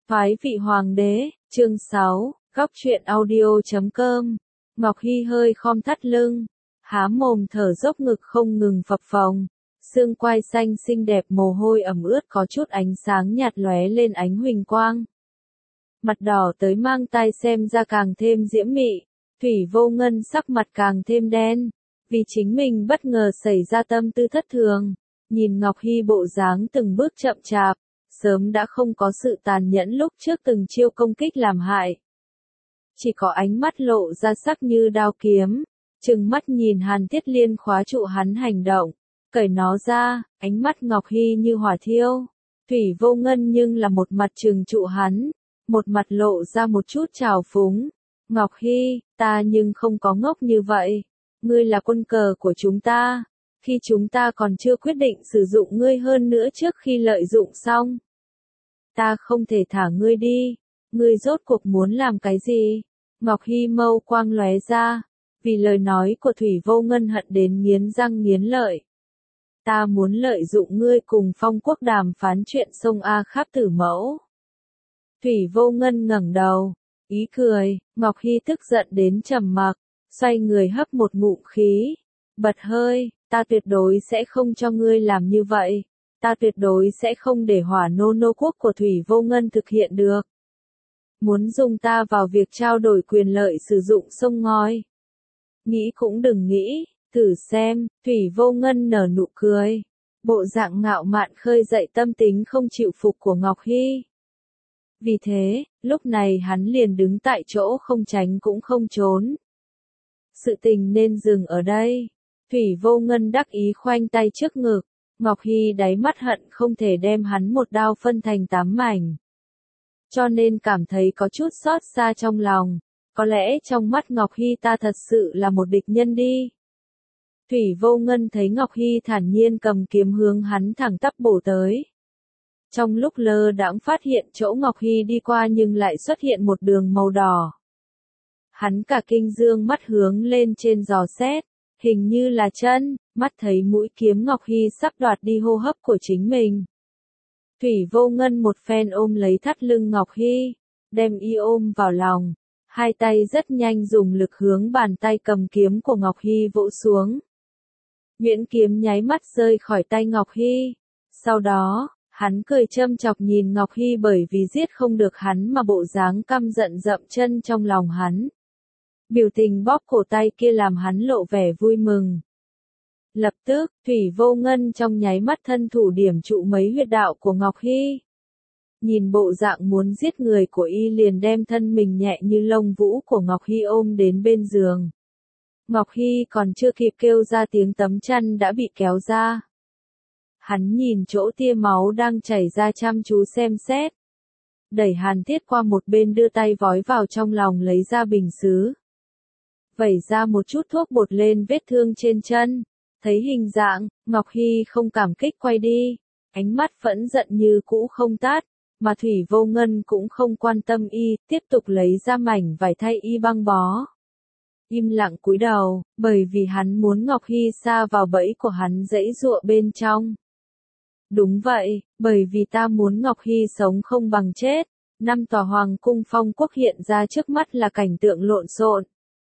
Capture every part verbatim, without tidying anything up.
Phái vị hoàng đế, chương sáu, góc truyện audio chấm com. Ngọc Hy hơi khom thắt lưng, há mồm thở dốc ngực không ngừng phập phồng. Xương quai xanh xinh đẹp mồ hôi ẩm ướt có chút ánh sáng nhạt lóe lên ánh huỳnh quang. Mặt đỏ tới mang tai xem ra càng thêm diễm mị, Thủy Vô Ngân sắc mặt càng thêm đen, vì chính mình bất ngờ xảy ra tâm tư thất thường. Nhìn Ngọc Hy bộ dáng từng bước chậm chạp, sớm đã không có sự tàn nhẫn lúc trước từng chiêu công kích làm hại. Chỉ có ánh mắt lộ ra sắc như đao kiếm, trừng mắt nhìn Hàn Thiết Liên khóa trụ hắn hành động, cởi nó ra, ánh mắt Ngọc Hy như hỏa thiêu. Thủy Vô Ngân nhưng là một mặt trừng trụ hắn, một mặt lộ ra một chút trào phúng. Ngọc Hy, ta nhưng không có ngốc như vậy, ngươi là quân cờ của chúng ta, khi chúng ta còn chưa quyết định sử dụng ngươi hơn nữa trước khi lợi dụng xong. Ta không thể thả ngươi đi, ngươi rốt cuộc muốn làm cái gì? Ngọc Hy mâu quang lóe ra, vì lời nói của Thủy Vô Ngân hận đến nghiến răng nghiến lợi. Ta muốn lợi dụng ngươi cùng Phong Quốc đàm phán chuyện sông A Khắp tử mẫu. Thủy Vô Ngân ngẩng đầu, ý cười, Ngọc Hy tức giận đến trầm mặc, xoay người hấp một ngụm khí, bật hơi, ta tuyệt đối sẽ không cho ngươi làm như vậy, ta tuyệt đối sẽ không để hỏa nô nô quốc của Thủy Vô Ngân thực hiện được. Muốn dùng ta vào việc trao đổi quyền lợi sử dụng sông ngòi. Nghĩ cũng đừng nghĩ, thử xem, Thủy Vô Ngân nở nụ cười. Bộ dạng ngạo mạn khơi dậy tâm tính không chịu phục của Ngọc Hy. Vì thế, lúc này hắn liền đứng tại chỗ không tránh cũng không trốn. Sự tình nên dừng ở đây. Thủy Vô Ngân đắc ý khoanh tay trước ngực, Ngọc Hy đáy mắt hận không thể đem hắn một đao phân thành tám mảnh. Cho nên cảm thấy có chút xót xa trong lòng, có lẽ trong mắt Ngọc Hy ta thật sự là một địch nhân đi. Thủy Vô Ngân thấy Ngọc Hy thản nhiên cầm kiếm hướng hắn thẳng tắp bổ tới. Trong lúc lơ đãng phát hiện chỗ Ngọc Hy đi qua nhưng lại xuất hiện một đường màu đỏ. Hắn cả kinh dương mắt hướng lên trên dò xét, hình như là chân, mắt thấy mũi kiếm Ngọc Hy sắp đoạt đi hô hấp của chính mình. Thủy Vô Ngân một phen ôm lấy thắt lưng Ngọc Hy, đem y ôm vào lòng, hai tay rất nhanh dùng lực hướng bàn tay cầm kiếm của Ngọc Hy vỗ xuống. Nhuyễn kiếm nháy mắt rơi khỏi tay Ngọc Hy, sau đó, hắn cười châm chọc nhìn Ngọc Hy bởi vì giết không được hắn mà bộ dáng căm giận dậm chân trong lòng hắn. Biểu tình bóp cổ tay kia làm hắn lộ vẻ vui mừng. Lập tức, Thủy Vô Ngân trong nháy mắt thân thủ điểm trụ mấy huyệt đạo của Ngọc Hy. Nhìn bộ dạng muốn giết người của y liền đem thân mình nhẹ như lông vũ của Ngọc Hy ôm đến bên giường. Ngọc Hy còn chưa kịp kêu ra tiếng tấm chăn đã bị kéo ra. Hắn nhìn chỗ tia máu đang chảy ra chăm chú xem xét. Đẩy Hàn Thiết qua một bên đưa tay vói vào trong lòng lấy ra bình sứ. Vẩy ra một chút thuốc bột lên vết thương trên chân. Thấy hình dạng, Ngọc Hy không cảm kích quay đi. Ánh mắt phẫn giận như cũ không tát. Mà Thủy Vô Ngân cũng không quan tâm y, tiếp tục lấy ra mảnh vải thay y băng bó. Im lặng cúi đầu, bởi vì hắn muốn Ngọc Hy sa vào bẫy của hắn giãy giụa bên trong. Đúng vậy, bởi vì ta muốn Ngọc Hy sống không bằng chết. Năm tòa hoàng cung Phong Quốc hiện ra trước mắt là cảnh tượng lộn xộn.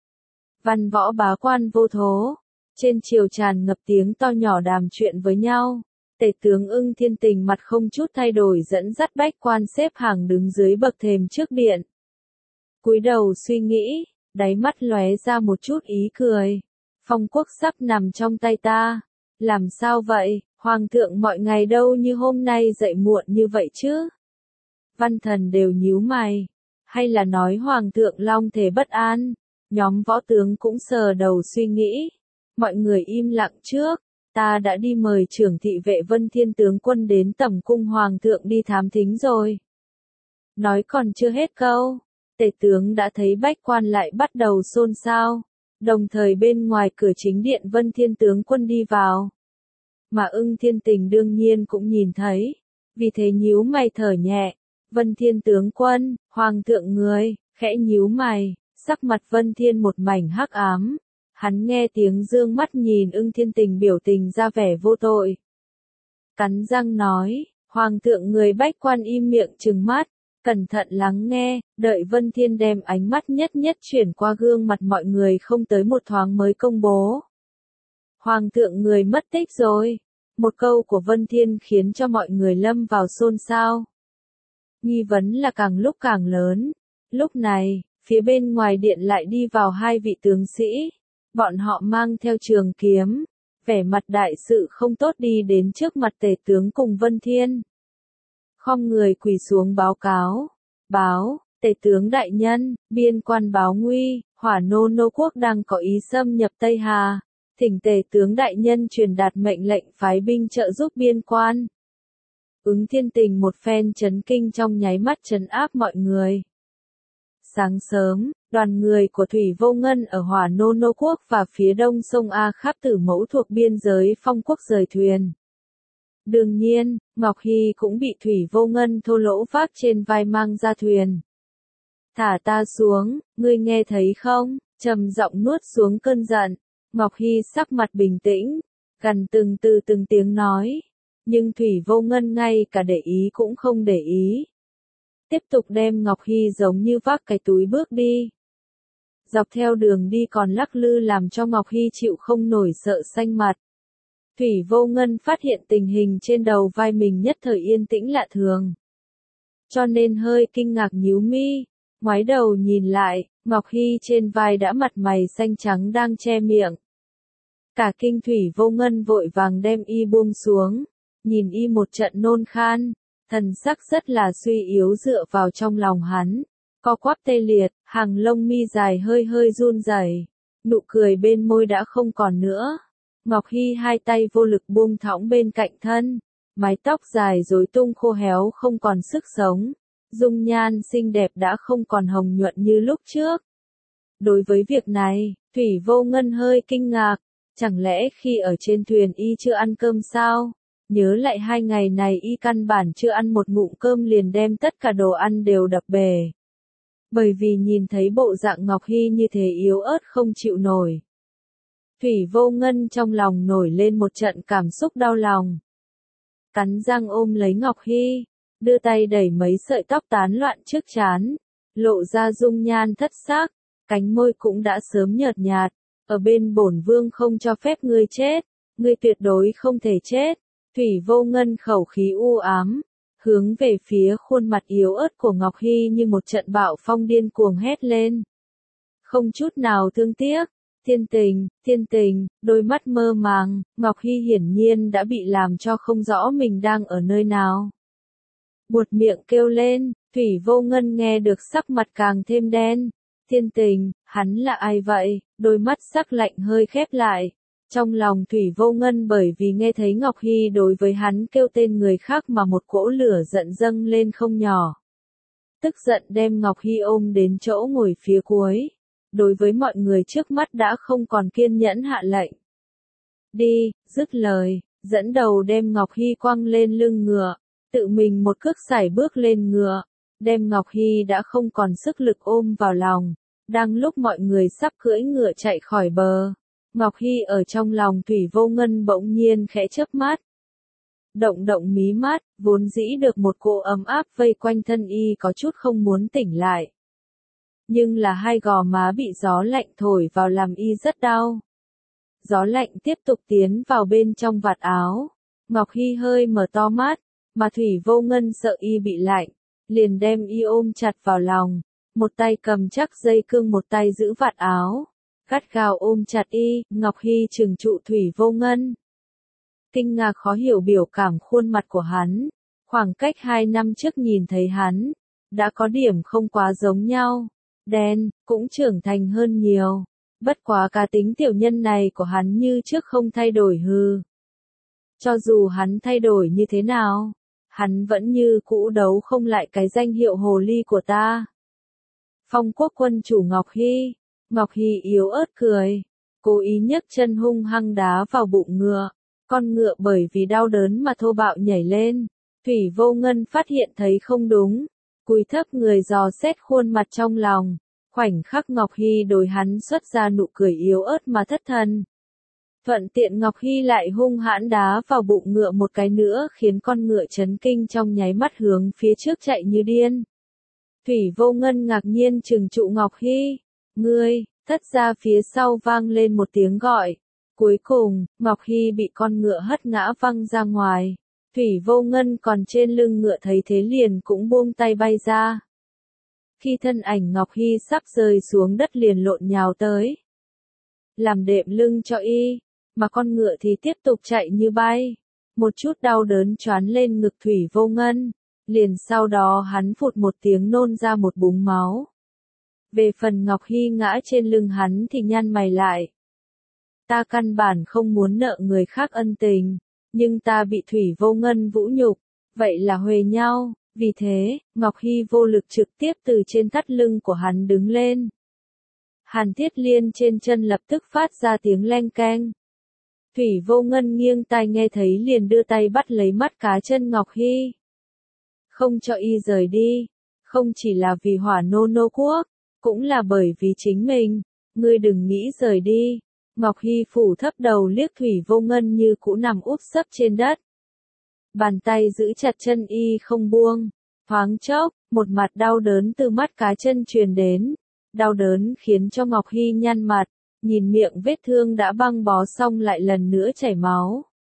Văn võ bá quan vô thố. Trên triều tràn ngập tiếng to nhỏ đàm chuyện với nhau. Tể tướng Ưng Thiên Tình mặt không chút thay đổi dẫn dắt bách quan xếp hàng đứng dưới bậc thềm trước điện. Cúi đầu suy nghĩ, đáy mắt lóe ra một chút ý cười. Phong Quốc sắp nằm trong tay ta. Làm sao vậy, Hoàng thượng mọi ngày đâu như hôm nay dậy muộn như vậy chứ? Văn thần đều nhíu mày. Hay là nói Hoàng thượng long thể bất an? Nhóm võ tướng cũng sờ đầu suy nghĩ. Mọi người im lặng trước. Ta đã đi mời trưởng thị vệ Vân Thiên tướng quân đến tẩm cung Hoàng thượng đi thám thính rồi. Nói còn chưa hết câu. Tể tướng đã thấy bách quan lại bắt đầu xôn xao. Đồng thời bên ngoài cửa chính điện Vân Thiên tướng quân đi vào. Mà Ưng Thiên Tình đương nhiên cũng nhìn thấy. Vì thế nhíu mày thở nhẹ. Vân Thiên tướng quân, Hoàng thượng người, khẽ nhíu mày, sắc mặt Vân Thiên một mảnh hắc ám. Hắn nghe tiếng dương mắt nhìn Ưng Thiên Tình biểu tình ra vẻ vô tội. Cắn răng nói, Hoàng thượng người bách quan im miệng trừng mắt, cẩn thận lắng nghe, đợi Vân Thiên đem ánh mắt nhất nhất chuyển qua gương mặt mọi người không tới một thoáng mới công bố. Hoàng thượng người mất tích rồi. Một câu của Vân Thiên khiến cho mọi người lâm vào xôn xao. Nghi vấn là càng lúc càng lớn. Lúc này, phía bên ngoài điện lại đi vào hai vị tướng sĩ. Bọn họ mang theo trường kiếm, vẻ mặt đại sự không tốt đi đến trước mặt tể tướng cùng Vân Thiên. Khom người quỳ xuống báo cáo. Báo, tể tướng đại nhân, biên quan báo nguy, Hỏa Nô Nô quốc đang có ý xâm nhập Tây Hà. Thỉnh tể tướng đại nhân truyền đạt mệnh lệnh phái binh trợ giúp biên quan. Ứng Thiên Tình một phen chấn kinh trong nháy mắt trấn áp mọi người. Sáng sớm, đoàn người của Thủy Vô Ngân ở Hỏa Nô Nô quốc và phía đông sông A Kháp Tử Mẫu thuộc biên giới Phong quốc rời thuyền. Đương nhiên, Ngọc Hy cũng bị Thủy Vô Ngân thô lỗ vác trên vai mang ra thuyền. Thả ta xuống, ngươi nghe thấy không? Trầm giọng nuốt xuống cơn giận. Ngọc Hy sắc mặt bình tĩnh, gần từng từ từng tiếng nói. Nhưng Thủy Vô Ngân ngay cả để ý cũng không để ý. Tiếp tục đem Ngọc Hy giống như vác cái túi bước đi. Dọc theo đường đi còn lắc lư làm cho Ngọc Hy chịu không nổi sợ xanh mặt. Thủy Vô Ngân phát hiện tình hình trên đầu vai mình nhất thời yên tĩnh lạ thường. Cho nên hơi kinh ngạc nhíu mi, ngoái đầu nhìn lại, Ngọc Hy trên vai đã mặt mày xanh trắng đang che miệng. Cả kinh Thủy Vô Ngân vội vàng đem y buông xuống, nhìn y một trận nôn khan, thần sắc rất là suy yếu dựa vào trong lòng hắn, co quắp tê liệt, hàng lông mi dài hơi hơi run rẩy, nụ cười bên môi đã không còn nữa. Ngọc Hy hai tay vô lực buông thõng bên cạnh thân, mái tóc dài rối tung khô héo không còn sức sống, dung nhan xinh đẹp đã không còn hồng nhuận như lúc trước. Đối với việc này, Thủy Vô Ngân hơi kinh ngạc, chẳng lẽ khi ở trên thuyền y chưa ăn cơm sao? Nhớ lại hai ngày này y căn bản chưa ăn một ngụm cơm liền đem tất cả đồ ăn đều đập bể. Bởi vì nhìn thấy bộ dạng Ngọc Hy như thế yếu ớt không chịu nổi. Thủy Vô Ngân trong lòng nổi lên một trận cảm xúc đau lòng. Cắn răng ôm lấy Ngọc Hy, đưa tay đẩy mấy sợi tóc tán loạn trước trán, lộ ra dung nhan thất xác, cánh môi cũng đã sớm nhợt nhạt. Ở bên bổn vương không cho phép ngươi chết, ngươi tuyệt đối không thể chết. Thủy Vô Ngân khẩu khí u ám, hướng về phía khuôn mặt yếu ớt của Ngọc Hy như một trận bạo phong điên cuồng hét lên. Không chút nào thương tiếc, Thiên Tình, Thiên Tình, đôi mắt mơ màng, Ngọc Hy hiển nhiên đã bị làm cho không rõ mình đang ở nơi nào. Buột miệng kêu lên, Thủy Vô Ngân nghe được sắc mặt càng thêm đen. Thiên Tình, hắn là ai vậy? Đôi mắt sắc lạnh hơi khép lại. Trong lòng Thủy Vô Ngân bởi vì nghe thấy Ngọc Hy đối với hắn kêu tên người khác mà một cỗ lửa giận dâng lên không nhỏ. Tức giận đem Ngọc Hy ôm đến chỗ ngồi phía cuối. Đối với mọi người trước mắt đã không còn kiên nhẫn hạ lệnh. Đi, dứt lời, dẫn đầu đem Ngọc Hy quăng lên lưng ngựa, tự mình một cước sải bước lên ngựa, đem Ngọc Hy đã không còn sức lực ôm vào lòng. Đang lúc mọi người sắp cưỡi ngựa chạy khỏi bờ, Ngọc Hy ở trong lòng Thủy Vô Ngân bỗng nhiên khẽ chớp mắt. Động động mí mắt, vốn dĩ được một cỗ ấm áp vây quanh thân y có chút không muốn tỉnh lại. Nhưng là hai gò má bị gió lạnh thổi vào làm y rất đau. Gió lạnh tiếp tục tiến vào bên trong vạt áo. Ngọc Hy hơi mở to mắt, mà Thủy Vô Ngân sợ y bị lạnh, liền đem y ôm chặt vào lòng. Một tay cầm chắc dây cương một tay giữ vạt áo. Gắt gao ôm chặt y, Ngọc Hy trừng trụ Thủy Vô Ngân. Kinh ngạc khó hiểu biểu cảm khuôn mặt của hắn. Khoảng cách hai năm trước nhìn thấy hắn, đã có điểm không quá giống nhau. Đen, cũng trưởng thành hơn nhiều. Bất quá cá tính tiểu nhân này của hắn như trước không thay đổi hư. Cho dù hắn thay đổi như thế nào, hắn vẫn như cũ đấu không lại cái danh hiệu hồ ly của ta. Phong quốc quân chủ Ngọc Hy. Ngọc Hy yếu ớt cười, cố ý nhấc chân hung hăng đá vào bụng ngựa. Con ngựa bởi vì đau đớn mà thô bạo nhảy lên. Thủy Vô Ngân phát hiện thấy không đúng, cúi thấp người dò xét khuôn mặt trong lòng. Khoảnh khắc Ngọc Hy đối hắn xuất ra nụ cười yếu ớt mà thất thần. Thuận tiện Ngọc Hy lại hung hãn đá vào bụng ngựa một cái nữa khiến con ngựa chấn kinh trong nháy mắt hướng phía trước chạy như điên. Thủy Vô Ngân ngạc nhiên trừng trụ Ngọc Hy. Ngươi, thất ra phía sau vang lên một tiếng gọi. Cuối cùng, Ngọc Hy bị con ngựa hất ngã văng ra ngoài. Thủy Vô Ngân còn trên lưng ngựa thấy thế liền cũng buông tay bay ra. Khi thân ảnh Ngọc Hy sắp rơi xuống đất liền lộn nhào tới. Làm đệm lưng cho y, mà con ngựa thì tiếp tục chạy như bay. Một chút đau đớn choán lên ngực Thủy Vô Ngân, liền sau đó hắn phụt một tiếng nôn ra một búng máu. Về phần Ngọc Hy ngã trên lưng hắn thì nhăn mày lại. Ta căn bản không muốn nợ người khác ân tình, nhưng ta bị Thủy Vô Ngân vũ nhục, vậy là huề nhau, vì thế, Ngọc Hy vô lực trực tiếp từ trên thắt lưng của hắn đứng lên. Hàn Thiết Liên trên chân lập tức phát ra tiếng leng keng. Thủy Vô Ngân nghiêng tai nghe thấy liền đưa tay bắt lấy mắt cá chân Ngọc Hy. Không cho y rời đi, không chỉ là vì Hỏa Nô Nô Quốc, cũng là bởi vì chính mình, ngươi đừng nghĩ rời đi. Ngọc Hy phủ thấp đầu liếc Thủy Vô Ngân như cũ nằm úp sấp trên đất. Bàn tay giữ chặt chân y không buông, thoáng chốc, một mặt đau đớn từ mắt cá chân truyền đến. Đau đớn khiến cho Ngọc Hy nhăn mặt, nhìn miệng vết thương đã băng bó xong lại lần nữa chảy máu.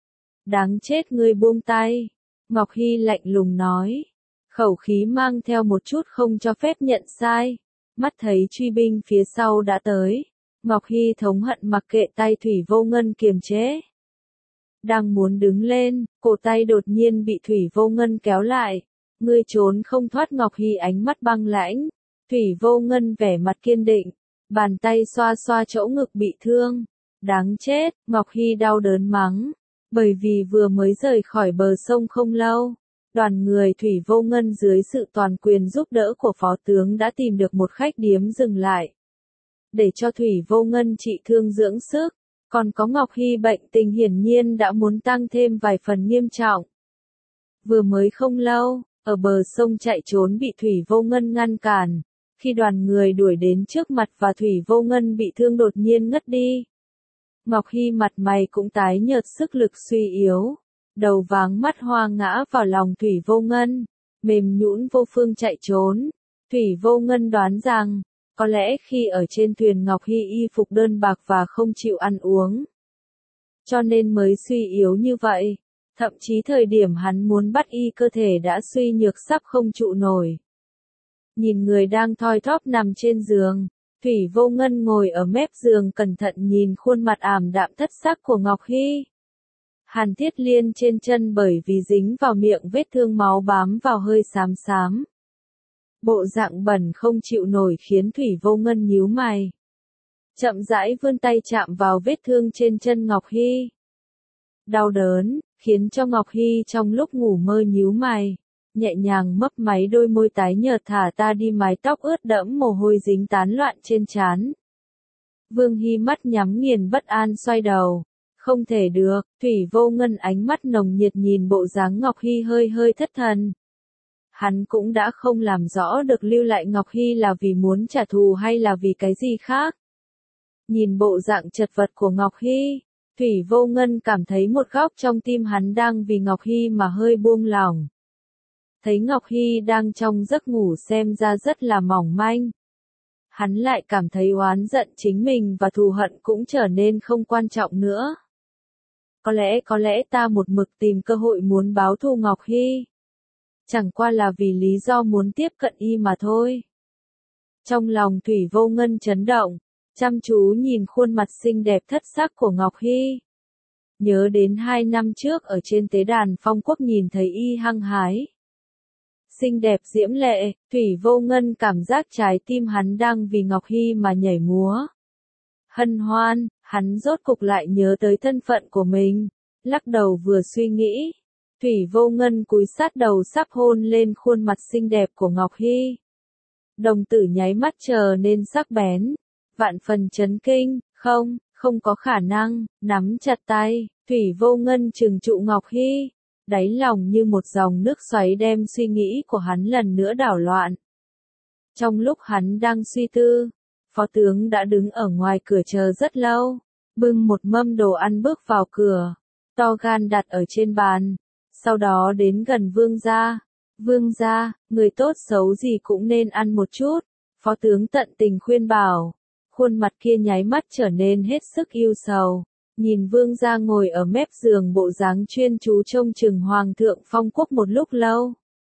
Đáng chết ngươi buông tay, Ngọc Hy lạnh lùng nói, khẩu khí mang theo một chút không cho phép nhận sai. Mắt thấy truy binh phía sau đã tới, Ngọc Hy thống hận mặc kệ tay Thủy Vô Ngân kiềm chế. Đang muốn đứng lên, cổ tay đột nhiên bị Thủy Vô Ngân kéo lại. Ngươi trốn không thoát. Ngọc Hy ánh mắt băng lãnh. Thủy Vô Ngân vẻ mặt kiên định, bàn tay xoa xoa chỗ ngực bị thương. Đáng chết, Ngọc Hy đau đớn mắng, bởi vì vừa mới rời khỏi bờ sông không lâu, đoàn người Thủy Vô Ngân dưới sự toàn quyền giúp đỡ của phó tướng đã tìm được một khách điếm dừng lại. Để cho Thủy Vô Ngân trị thương dưỡng sức, còn có Ngọc Hy bệnh tình hiển nhiên đã muốn tăng thêm vài phần nghiêm trọng. Vừa mới không lâu, ở bờ sông chạy trốn bị Thủy Vô Ngân ngăn cản. Khi đoàn người đuổi đến trước mặt và Thủy Vô Ngân bị thương đột nhiên ngất đi. Ngọc Hy mặt mày cũng tái nhợt, sức lực suy yếu, đầu váng mắt hoa ngã vào lòng Thủy Vô Ngân, mềm nhũn vô phương chạy trốn. Thủy Vô Ngân đoán rằng, có lẽ khi ở trên thuyền Ngọc Hy y phục đơn bạc và không chịu ăn uống, cho nên mới suy yếu như vậy. Thậm chí thời điểm hắn muốn bắt y cơ thể đã suy nhược sắp không trụ nổi. Nhìn người đang thoi thóp nằm trên giường, Thủy Vô Ngân ngồi ở mép giường cẩn thận nhìn khuôn mặt ảm đạm thất sắc của Ngọc Hy. Hàn Thiết Liên trên chân bởi vì dính vào miệng vết thương máu bám vào hơi xám xám. Bộ dạng bẩn không chịu nổi khiến Thủy Vô Ngân nhíu mày. Chậm rãi vươn tay chạm vào vết thương trên chân Ngọc Hy. Đau đớn, khiến cho Ngọc Hy trong lúc ngủ mơ nhíu mày, nhẹ nhàng mấp máy đôi môi tái nhợt thả ta đi mái tóc ướt đẫm mồ hôi dính tán loạn trên trán. Vương Hy mắt nhắm nghiền bất an xoay đầu. Không thể được, Thủy Vô Ngân ánh mắt nồng nhiệt nhìn bộ dáng Ngọc Hy hơi hơi thất thần. Hắn cũng đã không làm rõ được lưu lại Ngọc Hy là vì muốn trả thù hay là vì cái gì khác. Nhìn bộ dạng chật vật của Ngọc Hy, Thủy Vô Ngân cảm thấy một góc trong tim hắn đang vì Ngọc Hy mà hơi buông lỏng. Thấy Ngọc Hy đang trong giấc ngủ xem ra rất là mỏng manh. Hắn lại cảm thấy oán giận chính mình và thù hận cũng trở nên không quan trọng nữa. Có lẽ có lẽ ta một mực tìm cơ hội muốn báo thù Ngọc Hy. Chẳng qua là vì lý do muốn tiếp cận y mà thôi. Trong lòng Thủy Vô Ngân chấn động, chăm chú nhìn khuôn mặt xinh đẹp thất sắc của Ngọc Hy. Nhớ đến hai năm trước ở trên tế đàn Phong Quốc nhìn thấy y hăng hái. Xinh đẹp diễm lệ, Thủy Vô Ngân cảm giác trái tim hắn đang vì Ngọc Hy mà nhảy múa. Hân hoan, hắn rốt cục lại nhớ tới thân phận của mình, lắc đầu vừa suy nghĩ. Thủy Vô Ngân cúi sát đầu sắp hôn lên khuôn mặt xinh đẹp của Ngọc Hy. Đồng tử nháy mắt trở nên sắc bén, vạn phần chấn kinh, không, không có khả năng, nắm chặt tay, Thủy Vô Ngân trừng trụ Ngọc Hy. Đáy lòng như một dòng nước xoáy đem suy nghĩ của hắn lần nữa đảo loạn. Trong lúc hắn đang suy tư, phó tướng đã đứng ở ngoài cửa chờ rất lâu, bưng một mâm đồ ăn bước vào cửa, to gan đặt ở trên bàn, sau đó đến gần vương gia, Vương gia, người tốt xấu gì cũng nên ăn một chút. Phó tướng tận tình khuyên bảo. Khuôn mặt kia nháy mắt trở nên hết sức ưu sầu. Nhìn vương gia ngồi ở mép giường bộ dáng chuyên chú trông chừng hoàng thượng Phong Quốc một lúc lâu.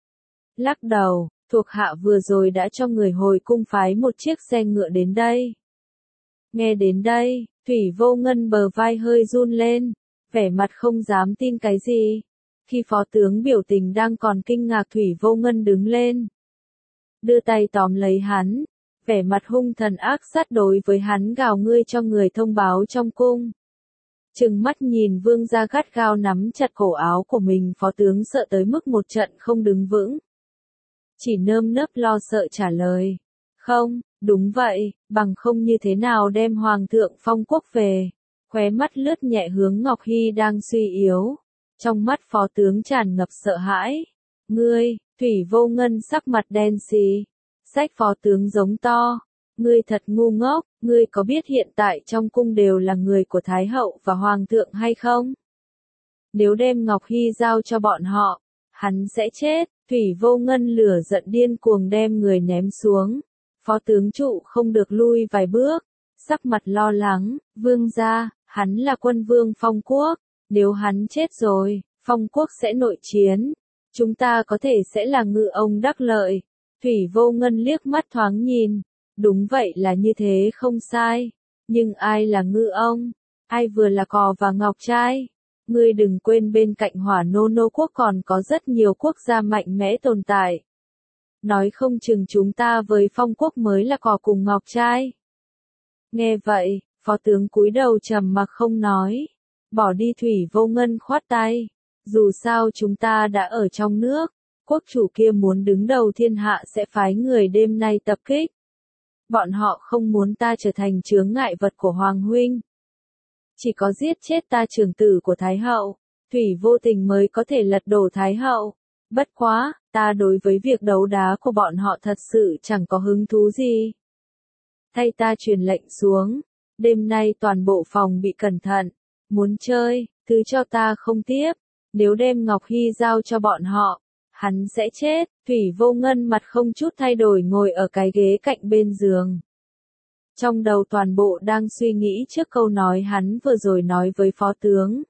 Lắc đầu, thuộc hạ vừa rồi đã cho người hồi cung phái một chiếc xe ngựa đến đây. Nghe đến đây, Thủy Vô Ngân bờ vai hơi run lên, vẻ mặt không dám tin cái gì. Khi phó tướng biểu tình đang còn kinh ngạc Thủy Vô Ngân đứng lên. Đưa tay tóm lấy hắn, vẻ mặt hung thần ác sát đối với hắn gào ngươi cho người thông báo trong cung. Trừng mắt nhìn vương gia gắt gao nắm chặt cổ áo của mình phó tướng sợ tới mức một trận không đứng vững. Chỉ nơm nớp lo sợ trả lời. Không, đúng vậy, bằng không như thế nào đem Hoàng thượng Phong Quốc về. Khóe mắt lướt nhẹ hướng Ngọc Hy đang suy yếu. Trong mắt phó tướng tràn ngập sợ hãi. Ngươi, Thủy Vô Ngân sắc mặt đen xì. Sách phó tướng giống to. Ngươi thật ngu ngốc, ngươi có biết hiện tại trong cung đều là người của Thái hậu và Hoàng thượng hay không? Nếu đem Ngọc Hy giao cho bọn họ, hắn sẽ chết. Thủy Vô Ngân lửa giận điên cuồng đem người ném xuống. Phó tướng trụ không được lui vài bước, sắc mặt lo lắng, vương gia, hắn là quân vương Phong Quốc, nếu hắn chết rồi, Phong Quốc sẽ nội chiến, chúng ta có thể sẽ là ngự ông đắc lợi. Thủy Vô Ngân liếc mắt thoáng nhìn, đúng vậy là như thế không sai, nhưng ai là ngự ông, ai vừa là cò và ngọc trai? Ngươi đừng quên bên cạnh Hỏa Nô Nô quốc còn có rất nhiều quốc gia mạnh mẽ tồn tại. Nói không chừng chúng ta với Phong Quốc mới là cò cùng ngọc trai. Nghe vậy, phó tướng cúi đầu trầm mặc không nói. Bỏ đi. Thủy Vô Ngân khoát tay. Dù sao chúng ta đã ở trong nước, quốc chủ kia muốn đứng đầu thiên hạ sẽ phái người đêm nay tập kích. Bọn họ không muốn ta trở thành chướng ngại vật của Hoàng huynh. Chỉ có giết chết ta trưởng tử của Thái hậu, Thủy Vô Tình mới có thể lật đổ Thái hậu. Bất quá, ta đối với việc đấu đá của bọn họ thật sự chẳng có hứng thú gì. Thay ta truyền lệnh xuống, đêm nay toàn bộ phòng bị cẩn thận, muốn chơi, thứ cho ta không tiếp, nếu đem Ngọc Hy giao cho bọn họ, hắn sẽ chết. Thủy Vô Ngân mặt không chút thay đổi ngồi ở cái ghế cạnh bên giường. Trong đầu toàn bộ đang suy nghĩ trước câu nói hắn vừa rồi nói với phó tướng.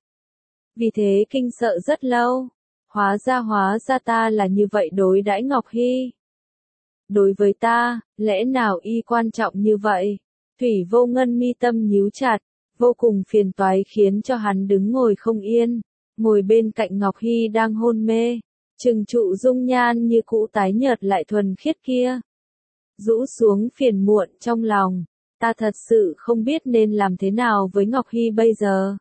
Vì thế kinh sợ rất lâu. Hóa ra hóa ra ta là như vậy đối đãi Ngọc Hy. Đối với ta, lẽ nào y quan trọng như vậy? Thủy Vô Ngân mi tâm nhíu chặt, vô cùng phiền toái khiến cho hắn đứng ngồi không yên. Ngồi bên cạnh Ngọc Hy đang hôn mê, trừng trụ dung nhan như cũ tái nhợt lại thuần khiết kia. Rũ xuống phiền muộn trong lòng. Ta thật sự không biết nên làm thế nào với Ngọc Hy bây giờ.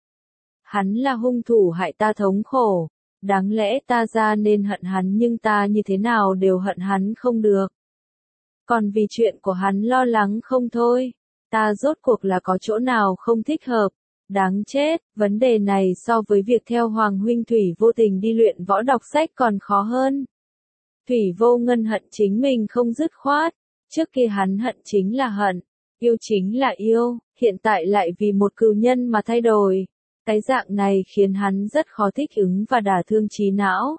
Hắn là hung thủ hại ta thống khổ. Đáng lẽ ta ra nên hận hắn nhưng ta như thế nào đều hận hắn không được. Còn vì chuyện của hắn lo lắng không thôi. Ta rốt cuộc là có chỗ nào không thích hợp. Đáng chết, vấn đề này so với việc theo Hoàng huynh Thủy Vô Tình đi luyện võ đọc sách còn khó hơn. Thủy Vô Ngân hận chính mình không dứt khoát. Trước kia hắn hận chính là hận. Yêu chính là yêu, hiện tại lại vì một cừu nhân mà thay đổi. Cái dạng này khiến hắn rất khó thích ứng và đả thương trí não.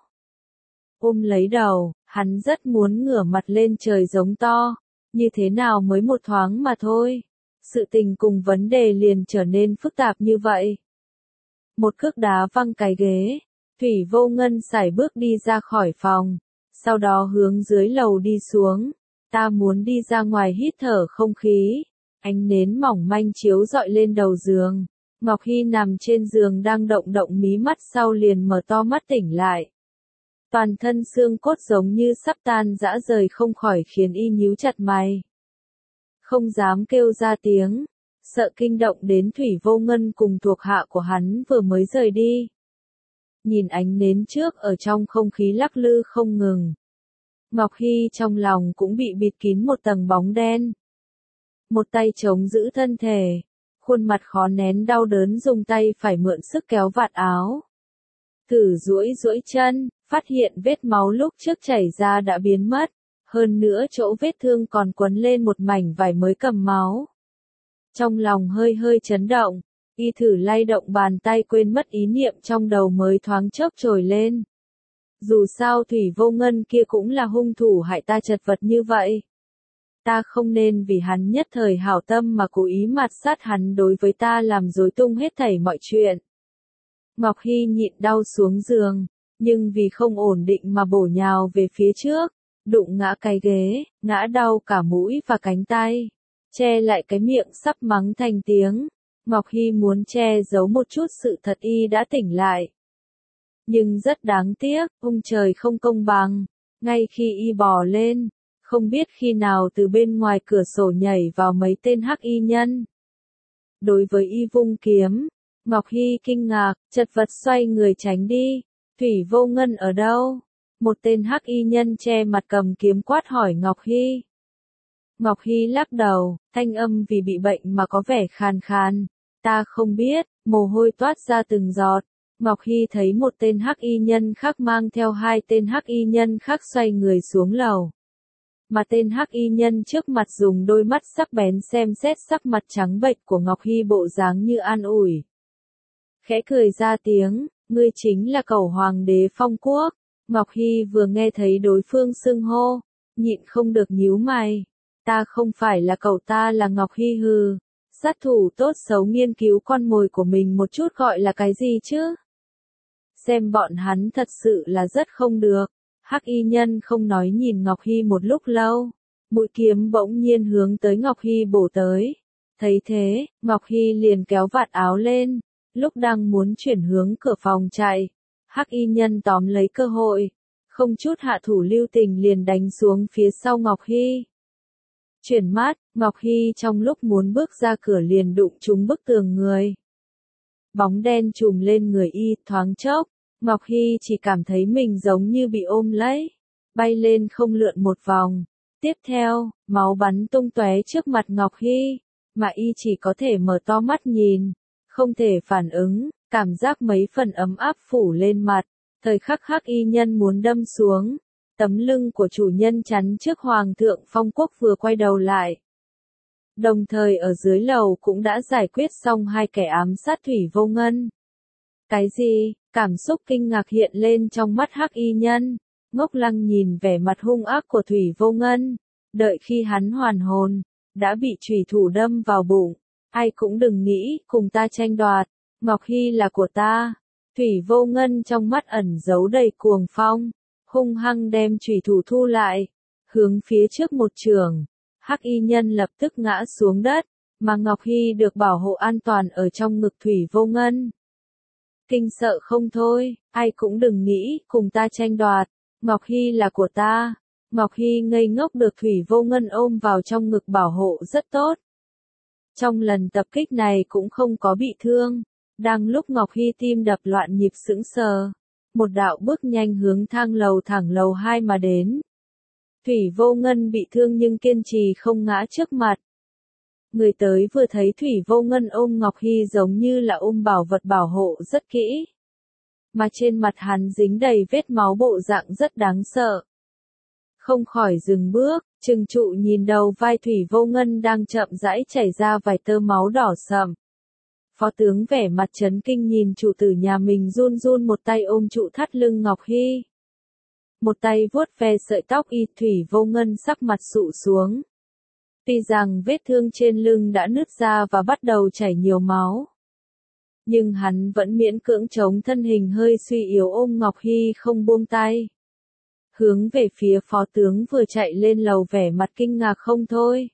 Ôm lấy đầu, hắn rất muốn ngửa mặt lên trời giống to. Như thế nào mới một thoáng mà thôi. Sự tình cùng vấn đề liền trở nên phức tạp như vậy. Một cước đá văng cái ghế. Thủy Vô Ngân sải bước đi ra khỏi phòng. Sau đó hướng dưới lầu đi xuống. Ta muốn đi ra ngoài hít thở không khí. Ánh nến mỏng manh chiếu rọi lên đầu giường. Ngọc Hy nằm trên giường đang động động mí mắt sau liền mở to mắt tỉnh lại. Toàn thân xương cốt giống như sắp tan rã rời không khỏi khiến y nhíu chặt mày. Không dám kêu ra tiếng, sợ kinh động đến Thủy Vô Ngân cùng thuộc hạ của hắn vừa mới rời đi. Nhìn ánh nến trước ở trong không khí lắc lư không ngừng. Ngọc Hy trong lòng cũng bị bịt kín một tầng bóng đen. Một tay chống giữ thân thể, khuôn mặt khó nén đau đớn dùng tay phải mượn sức kéo vạt áo. Thử duỗi duỗi chân, phát hiện vết máu lúc trước chảy ra đã biến mất, hơn nữa chỗ vết thương còn quấn lên một mảnh vải mới cầm máu. Trong lòng hơi hơi chấn động, y thử lay động bàn tay quên mất ý niệm trong đầu mới thoáng chốc trồi lên. Dù sao Thủy Vô Ngân kia cũng là hung thủ hại ta chật vật như vậy. Ta không nên vì hắn nhất thời hảo tâm mà cố ý mạt sát hắn đối với ta làm rối tung hết thảy mọi chuyện. Ngọc Hy nhịn đau xuống giường, nhưng vì không ổn định mà bổ nhào về phía trước, đụng ngã cái ghế, ngã đau cả mũi và cánh tay, che lại cái miệng sắp mắng thành tiếng. Ngọc Hy muốn che giấu một chút sự thật y đã tỉnh lại. Nhưng rất đáng tiếc, ông trời không công bằng, ngay khi y bò lên, không biết khi nào từ bên ngoài cửa sổ nhảy vào mấy tên hắc y nhân. Đối với y vung kiếm, Ngọc Hy kinh ngạc, chật vật xoay người tránh đi. Thủy Vô Ngân ở đâu? Một tên hắc y nhân che mặt cầm kiếm quát hỏi Ngọc Hy. Ngọc Hy lắc đầu, thanh âm vì bị bệnh mà có vẻ khàn khàn. Ta không biết, mồ hôi toát ra từng giọt. Ngọc Hy thấy một tên hắc y nhân khác mang theo hai tên hắc y nhân khác xoay người xuống lầu. Mà tên hắc y nhân trước mặt dùng đôi mắt sắc bén xem xét sắc mặt trắng bệch của Ngọc Hy bộ dáng như an ủi. Khẽ cười ra tiếng, ngươi chính là Cẩu Hoàng đế Phong Quốc. Ngọc Hy vừa nghe thấy đối phương xưng hô, nhịn không được nhíu mày. Ta không phải là cậu, ta là Ngọc Hy hừ. Sát thủ tốt xấu nghiên cứu con mồi của mình một chút gọi là cái gì chứ? Xem bọn hắn thật sự là rất không được. Hắc y nhân không nói nhìn Ngọc Hy một lúc lâu. Mũi kiếm bỗng nhiên hướng tới Ngọc Hy bổ tới. Thấy thế, Ngọc Hy liền kéo vạt áo lên. Lúc đang muốn chuyển hướng cửa phòng chạy, hắc y nhân tóm lấy cơ hội, không chút hạ thủ lưu tình liền đánh xuống phía sau Ngọc Hy. Chuyển mắt, Ngọc Hy trong lúc muốn bước ra cửa liền đụng trúng bức tường người. Bóng đen trùm lên người y, thoáng chốc, Ngọc Hy chỉ cảm thấy mình giống như bị ôm lấy, bay lên không lượn một vòng. Tiếp theo, máu bắn tung tóe trước mặt Ngọc Hy, mà y chỉ có thể mở to mắt nhìn, không thể phản ứng, cảm giác mấy phần ấm áp phủ lên mặt. Thời khắc hắc y nhân muốn đâm xuống, tấm lưng của chủ nhân chắn trước Hoàng thượng Phong Quốc vừa quay đầu lại. Đồng thời ở dưới lầu cũng đã giải quyết xong hai kẻ ám sát Thủy Vô Ngân. Cái gì? Cảm xúc kinh ngạc hiện lên trong mắt hắc y nhân, ngốc lăng nhìn vẻ mặt hung ác của Thủy Vô Ngân. Đợi khi hắn hoàn hồn, đã bị chùy thủ đâm vào bụng. Ai cũng đừng nghĩ cùng ta tranh đoạt, Ngọc Hy là của ta. Thủy Vô Ngân trong mắt ẩn giấu đầy cuồng phong, hung hăng đem chùy thủ thu lại, hướng phía trước một trường. Hắc y nhân lập tức ngã xuống đất, mà Ngọc Hy được bảo hộ an toàn ở trong ngực Thủy Vô Ngân. Kinh sợ không thôi, ai cũng đừng nghĩ cùng ta tranh đoạt, Ngọc Hy là của ta. Ngọc Hy ngây ngốc được Thủy Vô Ngân ôm vào trong ngực bảo hộ rất tốt. Trong lần tập kích này cũng không có bị thương. Đang lúc Ngọc Hy tim đập loạn nhịp sững sờ, một đạo bước nhanh hướng thang lầu thẳng lầu hai mà đến. Thủy Vô Ngân bị thương nhưng kiên trì không ngã trước mặt. Người tới vừa thấy Thủy Vô Ngân ôm Ngọc Hy giống như là ôm bảo vật bảo hộ rất kỹ. Mà trên mặt hắn dính đầy vết máu bộ dạng rất đáng sợ. Không khỏi dừng bước, trừng trụ nhìn đầu vai Thủy Vô Ngân đang chậm rãi chảy ra vài tơ máu đỏ sậm. Phó tướng vẻ mặt chấn kinh nhìn chủ tử nhà mình run run một tay ôm trụ thắt lưng Ngọc Hy. Một tay vuốt ve sợi tóc y, Thủy Vô Ngân sắc mặt sụ xuống. Tuy rằng vết thương trên lưng đã nứt ra và bắt đầu chảy nhiều máu, nhưng hắn vẫn miễn cưỡng chống thân hình hơi suy yếu ôm Ngọc Hy không buông tay. Hướng về phía phó tướng vừa chạy lên lầu vẻ mặt kinh ngạc không thôi.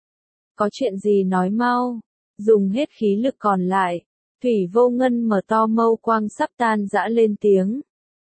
Có chuyện gì nói mau, dùng hết khí lực còn lại, Thủy Vô Ngân mở to mâu quang sắp tan dã lên tiếng.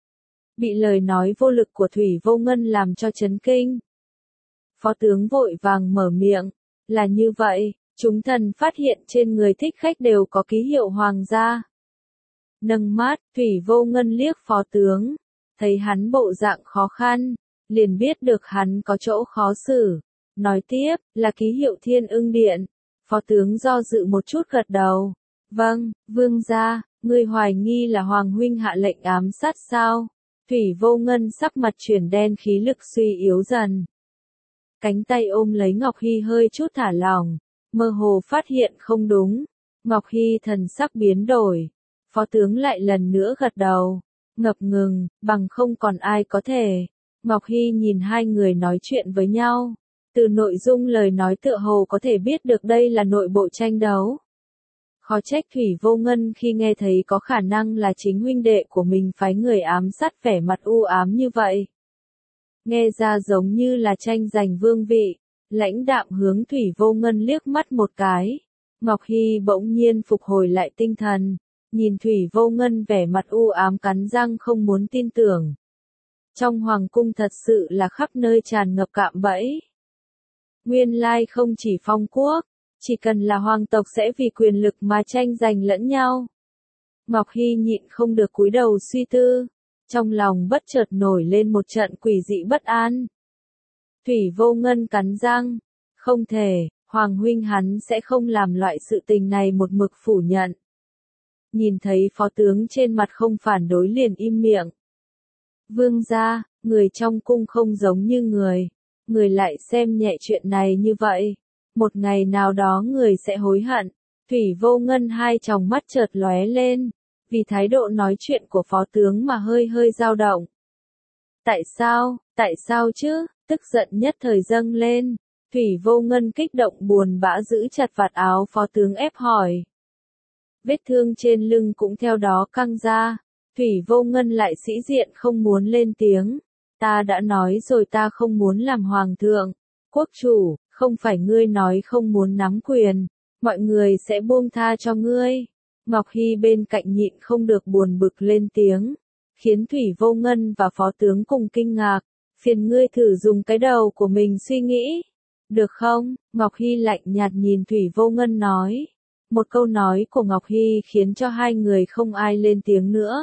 Bị lời nói vô lực của Thủy Vô Ngân làm cho chấn kinh. Phó tướng vội vàng mở miệng, là như vậy, chúng thần phát hiện trên người thích khách đều có ký hiệu hoàng gia. Nâng mắt, Thủy Vô Ngân liếc phó tướng, thấy hắn bộ dạng khó khăn, liền biết được hắn có chỗ khó xử. Nói tiếp, là ký hiệu Thiên Ưng Điện. Phó tướng do dự một chút gật đầu. Vâng, vương gia, ngươi hoài nghi là Hoàng huynh hạ lệnh ám sát sao? Thủy Vô Ngân sắc mặt chuyển đen khí lực suy yếu dần. Cánh tay ôm lấy Ngọc Hy hơi chút thả lỏng, mơ hồ phát hiện không đúng. Ngọc Hy thần sắc biến đổi. Phó tướng lại lần nữa gật đầu. ngập ngừng, bằng không còn ai có thể. Ngọc Hy nhìn hai người nói chuyện với nhau. Từ nội dung lời nói tựa hồ có thể biết được đây là nội bộ tranh đấu. Khó trách Thủy Vô Ngân khi nghe thấy có khả năng là chính huynh đệ của mình phái người ám sát vẻ mặt u ám như vậy. Nghe ra giống như là tranh giành vương vị, lãnh đạm hướng Thủy Vô Ngân liếc mắt một cái. Ngọc Hy bỗng nhiên phục hồi lại tinh thần, nhìn Thủy Vô Ngân vẻ mặt u ám cắn răng không muốn tin tưởng. Trong hoàng cung thật sự là khắp nơi tràn ngập cạm bẫy. Nguyên lai không chỉ Phong quốc, chỉ cần là hoàng tộc sẽ vì quyền lực mà tranh giành lẫn nhau. Ngọc Hy nhịn không được cúi đầu suy tư, trong lòng bất chợt nổi lên một trận quỷ dị bất an. Thủy Vô Ngân cắn răng, không thể, Hoàng huynh hắn sẽ không làm loại sự tình này một mực phủ nhận. Nhìn thấy phó tướng trên mặt không phản đối liền im miệng. Vương gia, người trong cung không giống như người, người lại xem nhẹ chuyện này như vậy. Một ngày nào đó người sẽ hối hận. Thủy Vô Ngân hai tròng mắt chợt lóe lên, vì thái độ nói chuyện của phó tướng mà hơi hơi dao động. Tại sao, tại sao chứ, tức giận nhất thời dâng lên. Thủy Vô Ngân kích động buồn bã giữ chặt vạt áo phó tướng ép hỏi. Vết thương trên lưng cũng theo đó căng ra. Thủy Vô Ngân lại sĩ diện không muốn lên tiếng. Ta đã nói rồi ta không muốn làm hoàng thượng, quốc chủ, không phải ngươi nói không muốn nắm quyền, mọi người sẽ buông tha cho ngươi. Ngọc Hy bên cạnh nhịn không được buồn bực lên tiếng, khiến Thủy Vô Ngân và phó tướng cùng kinh ngạc. Phiền ngươi thử dùng cái đầu của mình suy nghĩ. Được không? Ngọc Hy lạnh nhạt nhìn Thủy Vô Ngân nói. Một câu nói của Ngọc Hy khiến cho hai người không ai lên tiếng nữa.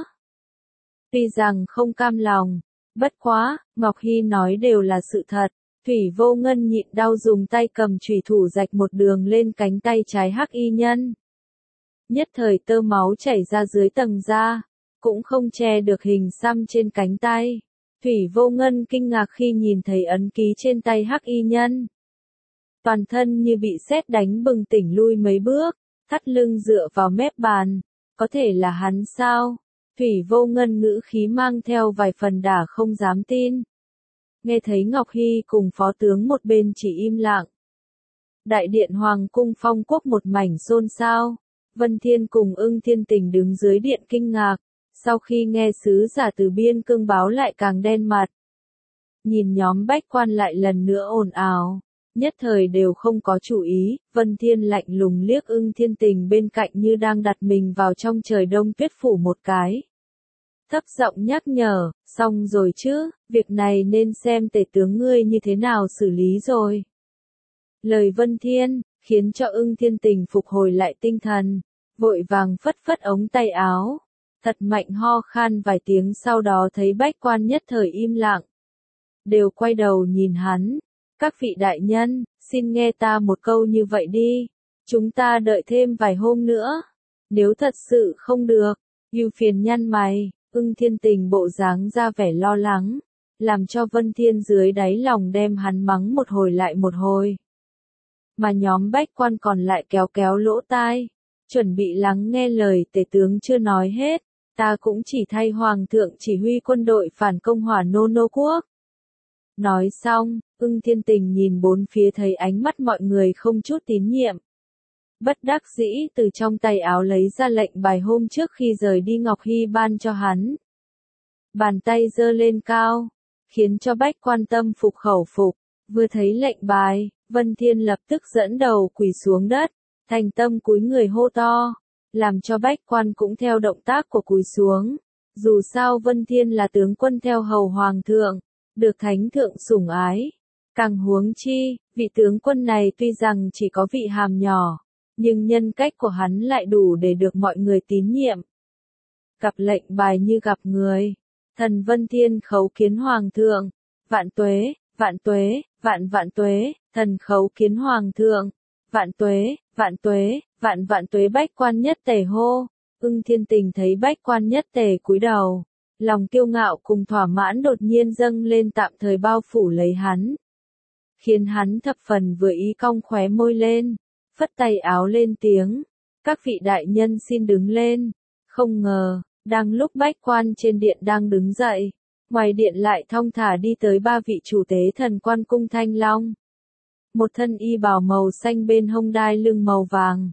Tuy rằng không cam lòng, bất quá, Ngọc Hy nói đều là sự thật. Thủy Vô Ngân nhịn đau dùng tay cầm chủy thủ rạch một đường lên cánh tay trái hắc y nhân. Nhất thời tơ máu chảy ra dưới tầng da, cũng không che được hình xăm trên cánh tay. Thủy Vô Ngân kinh ngạc khi nhìn thấy ấn ký trên tay hắc y nhân. Toàn thân như bị sét đánh bừng tỉnh lui mấy bước, thắt lưng dựa vào mép bàn. Có thể là hắn sao? Thủy Vô Ngân ngữ khí mang theo vài phần đả không dám tin. Nghe thấy Ngọc Hy cùng phó tướng một bên chỉ im lặng. Đại điện Hoàng cung Phong quốc một mảnh xôn xao. Vân Thiên cùng Ưng Thiên Tình đứng dưới điện kinh ngạc. Sau khi nghe sứ giả từ biên cương báo lại càng đen mặt. Nhìn nhóm bách quan lại lần nữa ồn ào. Nhất thời đều không có chủ ý. Vân Thiên lạnh lùng liếc Ưng Thiên Tình bên cạnh như đang đặt mình vào trong trời đông tuyết phủ một cái. Thấp giọng nhắc nhở, xong rồi chứ, việc này nên xem tể tướng ngươi như thế nào xử lý rồi. Lời Vân Thiên, khiến cho Ưng Thiên Tình phục hồi lại tinh thần, vội vàng phất phất ống tay áo, thật mạnh ho khan vài tiếng sau đó thấy bách quan nhất thời im lặng. Đều quay đầu nhìn hắn, các vị đại nhân, xin nghe ta một câu như vậy đi, chúng ta đợi thêm vài hôm nữa, nếu thật sự không được, yêu phiền nhăn mày. Ưng Thiên Tình bộ dáng ra vẻ lo lắng, làm cho Vân Thiên dưới đáy lòng đem hắn mắng một hồi lại một hồi. Mà nhóm bách quan còn lại kéo kéo lỗ tai, chuẩn bị lắng nghe lời tể tướng chưa nói hết, ta cũng chỉ thay hoàng thượng chỉ huy quân đội phản công Hỏa Nô Nô quốc. Nói xong, Ưng Thiên Tình nhìn bốn phía thấy ánh mắt mọi người không chút tín nhiệm. Bất đắc dĩ từ trong tay áo lấy ra lệnh bài hôm trước khi rời đi Ngọc Hy ban cho hắn. Bàn tay giơ lên cao, khiến cho bách quan tâm phục khẩu phục, vừa thấy lệnh bài, Vân Thiên lập tức dẫn đầu quỳ xuống đất, thành tâm cúi người hô to, làm cho bách quan cũng theo động tác của cúi xuống. Dù sao Vân Thiên là tướng quân theo hầu hoàng thượng, được thánh thượng sủng ái. Càng huống chi, vị tướng quân này tuy rằng chỉ có vị hàm nhỏ, nhưng nhân cách của hắn lại đủ để được mọi người tín nhiệm. Gặp lệnh bài như gặp người, thần Vân Thiên khấu kiến hoàng thượng, vạn tuế, vạn tuế, vạn vạn tuế, thần khấu kiến hoàng thượng, vạn tuế, vạn tuế, vạn vạn tuế bách quan nhất tề hô. Ưng Thiên Tình thấy bách quan nhất tề cúi đầu, lòng kiêu ngạo cùng thỏa mãn đột nhiên dâng lên tạm thời bao phủ lấy hắn. Khiến hắn thập phần vừa ý cong khóe môi lên. Phất tay áo lên tiếng, các vị đại nhân xin đứng lên, không ngờ, Đang lúc bách quan trên điện đang đứng dậy, ngoài điện lại thong thả đi tới ba vị chủ tế thần quan cung Thanh Long. Một thân y bào màu xanh bên hông đai lưng màu vàng,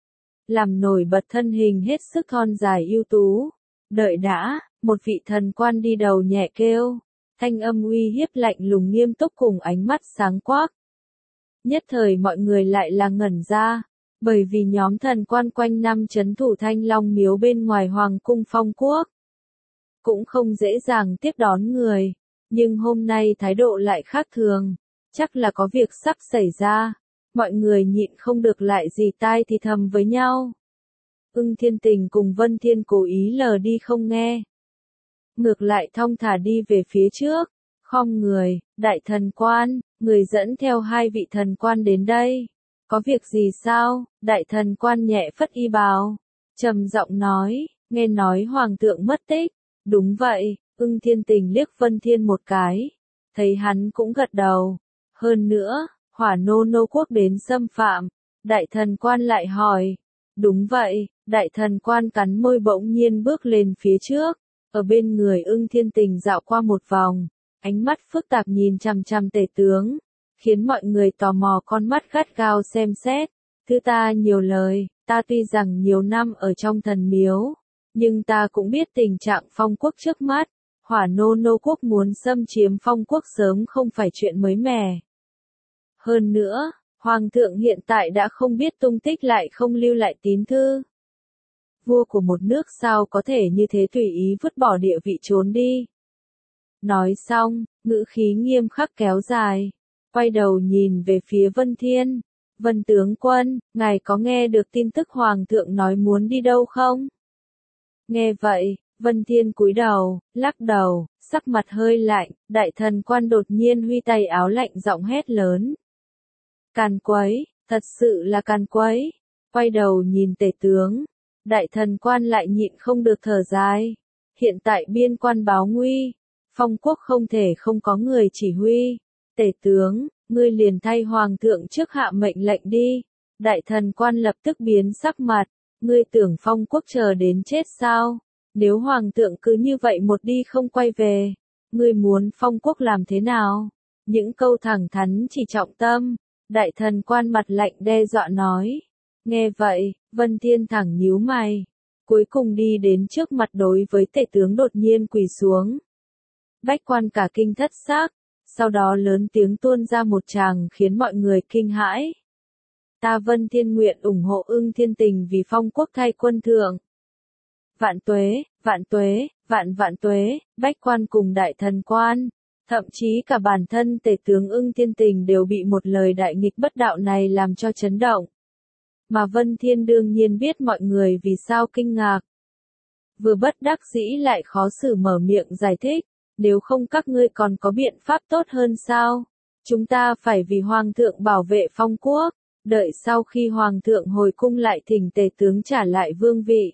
làm nổi bật thân hình hết sức thon dài ưu tú. Đợi đã, một vị thần quan đi đầu nhẹ kêu, thanh âm uy hiếp lạnh lùng nghiêm túc cùng ánh mắt sáng quắc. Nhất thời mọi người lại là ngẩn ra, bởi vì nhóm thần quan quanh năm trấn thủ Thanh Long miếu bên ngoài Hoàng cung Phong Quốc cũng không dễ dàng tiếp đón người, nhưng hôm nay thái độ lại khác thường, chắc là có việc sắp xảy ra. Mọi người nhịn không được lại rì tai thì thầm với nhau. Ưng Thiên Tình cùng Vân Thiên cố ý lờ đi không nghe, ngược lại thong thả đi về phía trước, khom người, đại thần quan, người dẫn theo hai vị thần quan đến đây. Có việc gì sao? Đại thần quan nhẹ phất y bào, trầm giọng nói, nghe nói hoàng thượng mất tích. Đúng vậy, Ưng Thiên Tình liếc Vân Thiên một cái, thấy hắn cũng gật đầu. Hơn nữa, Hỏa Nô Nô quốc đến xâm phạm. Đại thần quan lại hỏi. Đúng vậy, đại thần quan cắn môi bỗng nhiên bước lên phía trước, ở bên người Ưng Thiên Tình dạo qua một vòng, ánh mắt phức tạp nhìn chằm chằm tể tướng, khiến mọi người tò mò con mắt gắt gao xem xét. Thứ ta nhiều lời, ta tuy rằng nhiều năm ở trong thần miếu, nhưng ta cũng biết tình trạng Phong Quốc trước mắt. Hỏa Nô Nô quốc muốn xâm chiếm Phong Quốc sớm không phải chuyện mới mẻ. Hơn nữa, Hoàng thượng hiện tại đã không biết tung tích lại không lưu lại tín thư. Vua của một nước sao có thể như thế tùy ý vứt bỏ địa vị trốn đi. Nói xong, ngữ khí nghiêm khắc kéo dài, quay đầu nhìn về phía Vân Thiên. Vân tướng quân, ngài có nghe được tin tức Hoàng thượng nói muốn đi đâu không? Nghe vậy, Vân Thiên cúi đầu, lắc đầu, sắc mặt hơi lạnh, đại thần quan đột nhiên huy tay áo lạnh giọng hét lớn. Càn quấy, thật sự là càn quấy. Quay đầu nhìn tể tướng, đại thần quan lại nhịn không được thở dài. Hiện tại biên quan báo nguy, Phong Quốc không thể không có người chỉ huy. Tể tướng, ngươi liền thay hoàng thượng trước hạ mệnh lệnh đi. Đại thần quan lập tức biến sắc mặt, ngươi tưởng Phong Quốc chờ đến chết sao? Nếu hoàng thượng cứ như vậy một đi không quay về, ngươi muốn Phong Quốc làm thế nào? Những câu thẳng thắn chỉ trọng tâm. Đại thần quan mặt lạnh đe dọa nói. Nghe vậy, Vân Thiên thẳng nhíu mày, cuối cùng đi đến trước mặt đối với tể tướng đột nhiên quỳ xuống. Bách quan cả kinh thất xác, sau đó lớn tiếng tuôn ra một tràng khiến mọi người kinh hãi. Ta Vân Thiên nguyện ủng hộ Ưng Thiên Tình vì Phong Quốc thay quân thượng. Vạn tuế, vạn tuế, vạn vạn tuế, bách quan cùng đại thần quan. Thậm chí cả bản thân tể tướng Ưng Thiên Tình đều bị một lời đại nghịch bất đạo này làm cho chấn động. Mà Vân Thiên đương nhiên biết mọi người vì sao kinh ngạc. Vừa bất đắc dĩ lại khó xử mở miệng giải thích, nếu không các ngươi còn có biện pháp tốt hơn sao? Chúng ta phải vì Hoàng thượng bảo vệ Phong Quốc, đợi sau khi Hoàng thượng hồi cung lại thỉnh tể tướng trả lại vương vị.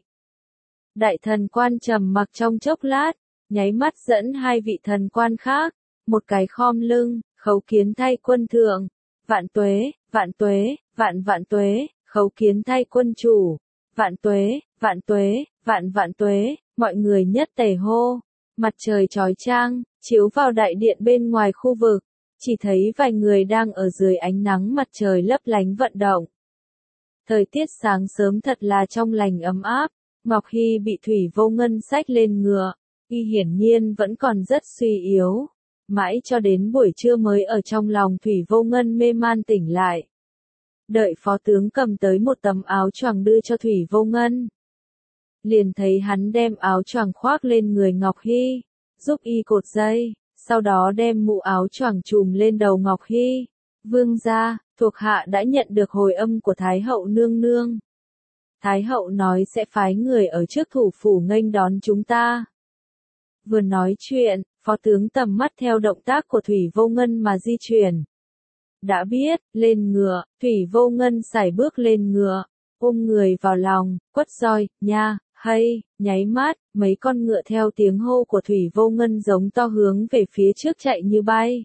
Đại thần quan trầm mặc trong chốc lát, nháy mắt dẫn hai vị thần quan khác. Một cái khom lưng, khấu kiến thay quân thượng. Vạn tuế, vạn tuế, vạn vạn tuế, khấu kiến thay quân chủ. Vạn tuế, vạn tuế, vạn vạn tuế, mọi người nhất tề hô. Mặt trời chói chang, chiếu vào đại điện bên ngoài khu vực. Chỉ thấy vài người đang ở dưới ánh nắng mặt trời lấp lánh vận động. Thời tiết sáng sớm thật là trong lành ấm áp. Ngọc Hy bị Thủy Vô Ngân xách lên ngựa. Y hiển nhiên vẫn còn rất suy yếu. Mãi cho đến buổi trưa mới ở trong lòng Thủy Vô Ngân mê man tỉnh lại. Đợi phó tướng cầm tới một tấm áo choàng đưa cho Thủy Vô Ngân. Liền thấy hắn đem áo choàng khoác lên người Ngọc Hy, giúp y cột dây, sau đó đem mũ áo choàng trùm lên đầu Ngọc Hy. Vương gia, thuộc hạ đã nhận được hồi âm của Thái hậu nương nương. Thái hậu nói sẽ phái người ở trước thủ phủ nghênh đón chúng ta. Vừa nói chuyện, phó tướng tầm mắt theo động tác của Thủy Vô Ngân mà di chuyển. Đã biết, lên ngựa, Thủy Vô Ngân sải bước lên ngựa, ôm người vào lòng, quất roi, nha, hay, nháy mắt, mấy con ngựa theo tiếng hô của Thủy Vô Ngân giống to hướng về phía trước chạy như bay.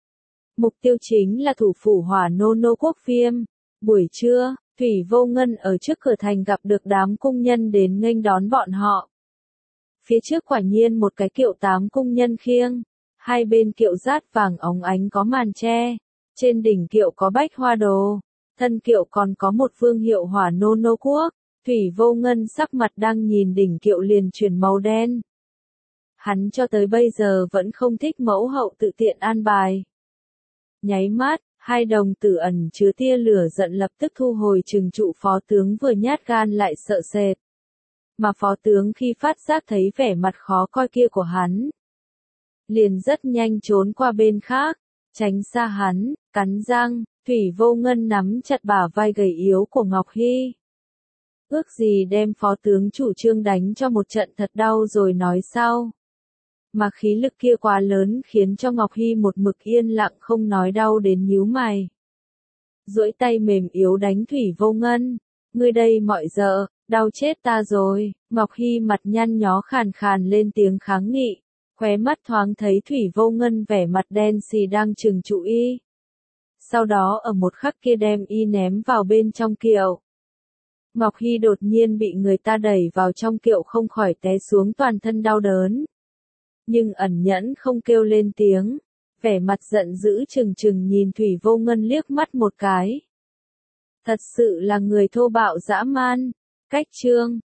Mục tiêu chính là thủ phủ Hỏa Nô Nô quốc Viêm. Buổi trưa, Thủy Vô Ngân ở trước cửa thành gặp được đám cung nhân đến nghênh đón bọn họ. Phía trước quả nhiên một cái kiệu tám cung nhân khiêng, hai bên kiệu dát vàng óng ánh có màn che, trên đỉnh kiệu có bách hoa đồ, thân kiệu còn có một phương hiệu hỏa nô nô quốc. Thủy Vô Ngân sắc mặt đang nhìn đỉnh kiệu liền chuyển màu đen. Hắn cho tới bây giờ vẫn không thích mẫu hậu tự tiện an bài. Nháy mắt, hai đồng tử ẩn chứa tia lửa giận lập tức thu hồi trừng trụ phó tướng vừa nhát gan lại sợ sệt. Mà phó tướng khi phát giác thấy vẻ mặt khó coi kia của hắn, liền rất nhanh trốn qua bên khác, tránh xa hắn, cắn răng, Thủy Vô Ngân nắm chặt bả vai gầy yếu của Ngọc Hy. Ước gì đem phó tướng chủ trương đánh cho một trận thật đau rồi nói sau. Mà khí lực kia quá lớn khiến cho Ngọc Hy một mực yên lặng không nói, đau đến nhíu mày. Duỗi tay mềm yếu đánh Thủy Vô Ngân. Ngươi đây mọi dợ, đau chết ta rồi. Ngọc Hy mặt nhăn nhó khàn khàn lên tiếng kháng nghị. Khóe mắt thoáng thấy Thủy Vô Ngân vẻ mặt đen xì đang trừng trụ y. Sau đó ở một khắc kia đem y ném vào bên trong kiệu. Ngọc Hy đột nhiên bị người ta đẩy vào trong kiệu không khỏi té xuống toàn thân đau đớn. Nhưng ẩn nhẫn không kêu lên tiếng, vẻ mặt giận dữ trừng trừng nhìn Thủy Vô Ngân liếc mắt một cái. Thật sự là người thô bạo dã man. Cách chương